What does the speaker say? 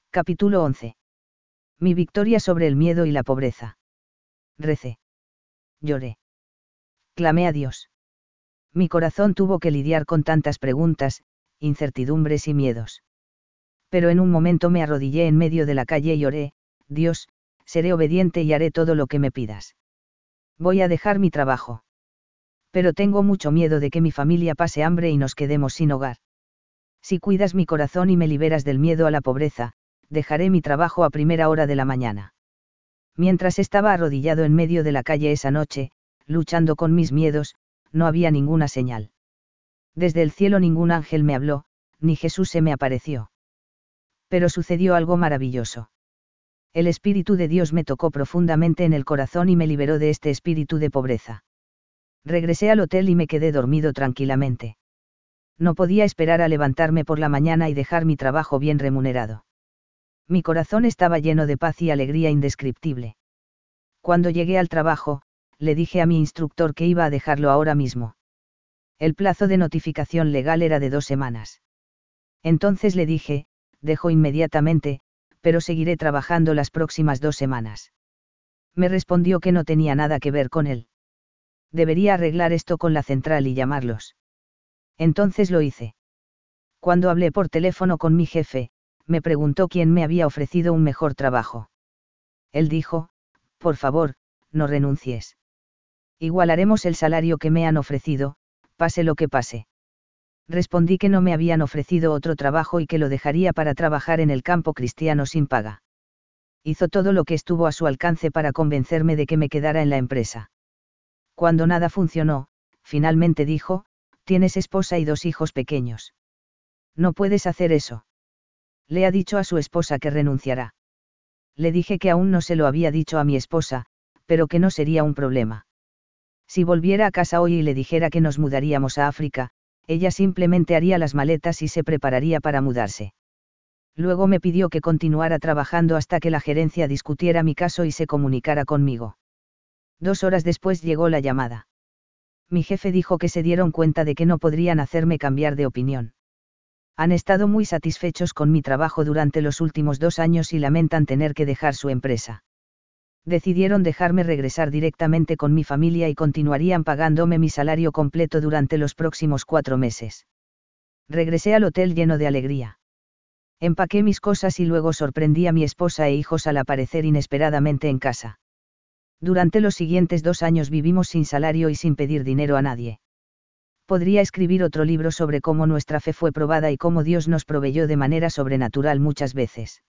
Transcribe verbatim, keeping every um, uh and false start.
Capítulo once. Mi victoria sobre el miedo y la pobreza. Recé. Lloré. Clamé a Dios. Mi corazón tuvo que lidiar con tantas preguntas, incertidumbres y miedos. Pero en un momento me arrodillé en medio de la calle y oré: Dios, seré obediente y haré todo lo que me pidas. Voy a dejar mi trabajo. Pero tengo mucho miedo de que mi familia pase hambre y nos quedemos sin hogar. Si cuidas mi corazón y me liberas del miedo a la pobreza, dejaré mi trabajo a primera hora de la mañana. Mientras estaba arrodillado en medio de la calle esa noche, luchando con mis miedos, no había ninguna señal. Desde el cielo ningún ángel me habló, ni Jesús se me apareció. Pero sucedió algo maravilloso. El Espíritu de Dios me tocó profundamente en el corazón y me liberó de este espíritu de pobreza. Regresé al hotel y me quedé dormido tranquilamente. No podía esperar a levantarme por la mañana y dejar mi trabajo bien remunerado. Mi corazón estaba lleno de paz y alegría indescriptible. Cuando llegué al trabajo, le dije a mi instructor que iba a dejarlo ahora mismo. El plazo de notificación legal era de dos semanas. Entonces le dije: dejo inmediatamente, pero seguiré trabajando las próximas dos semanas. Me respondió que no tenía nada que ver con él. Debería arreglar esto con la central y llamarlos. Entonces lo hice. Cuando hablé por teléfono con mi jefe, me preguntó quién me había ofrecido un mejor trabajo. Él dijo: por favor, no renuncies. Igualaremos el salario que me han ofrecido, pase lo que pase. Respondí que no me habían ofrecido otro trabajo y que lo dejaría para trabajar en el campo cristiano sin paga. Hizo todo lo que estuvo a su alcance para convencerme de que me quedara en la empresa. Cuando nada funcionó, finalmente dijo: tienes esposa y dos hijos pequeños. No puedes hacer eso. Le ha dicho a su esposa que renunciará. Le dije que aún no se lo había dicho a mi esposa, pero que no sería un problema. Si volviera a casa hoy y le dijera que nos mudaríamos a África, ella simplemente haría las maletas y se prepararía para mudarse. Luego me pidió que continuara trabajando hasta que la gerencia discutiera mi caso y se comunicara conmigo. Dos horas después llegó la llamada. Mi jefe dijo que se dieron cuenta de que no podrían hacerme cambiar de opinión. Han estado muy satisfechos con mi trabajo durante los últimos dos años y lamentan tener que dejar su empresa. Decidieron dejarme regresar directamente con mi familia y continuarían pagándome mi salario completo durante los próximos cuatro meses. Regresé al hotel lleno de alegría. Empaqué mis cosas y luego sorprendí a mi esposa e hijos al aparecer inesperadamente en casa. Durante los siguientes dos años vivimos sin salario y sin pedir dinero a nadie. Podría escribir otro libro sobre cómo nuestra fe fue probada y cómo Dios nos proveyó de manera sobrenatural muchas veces.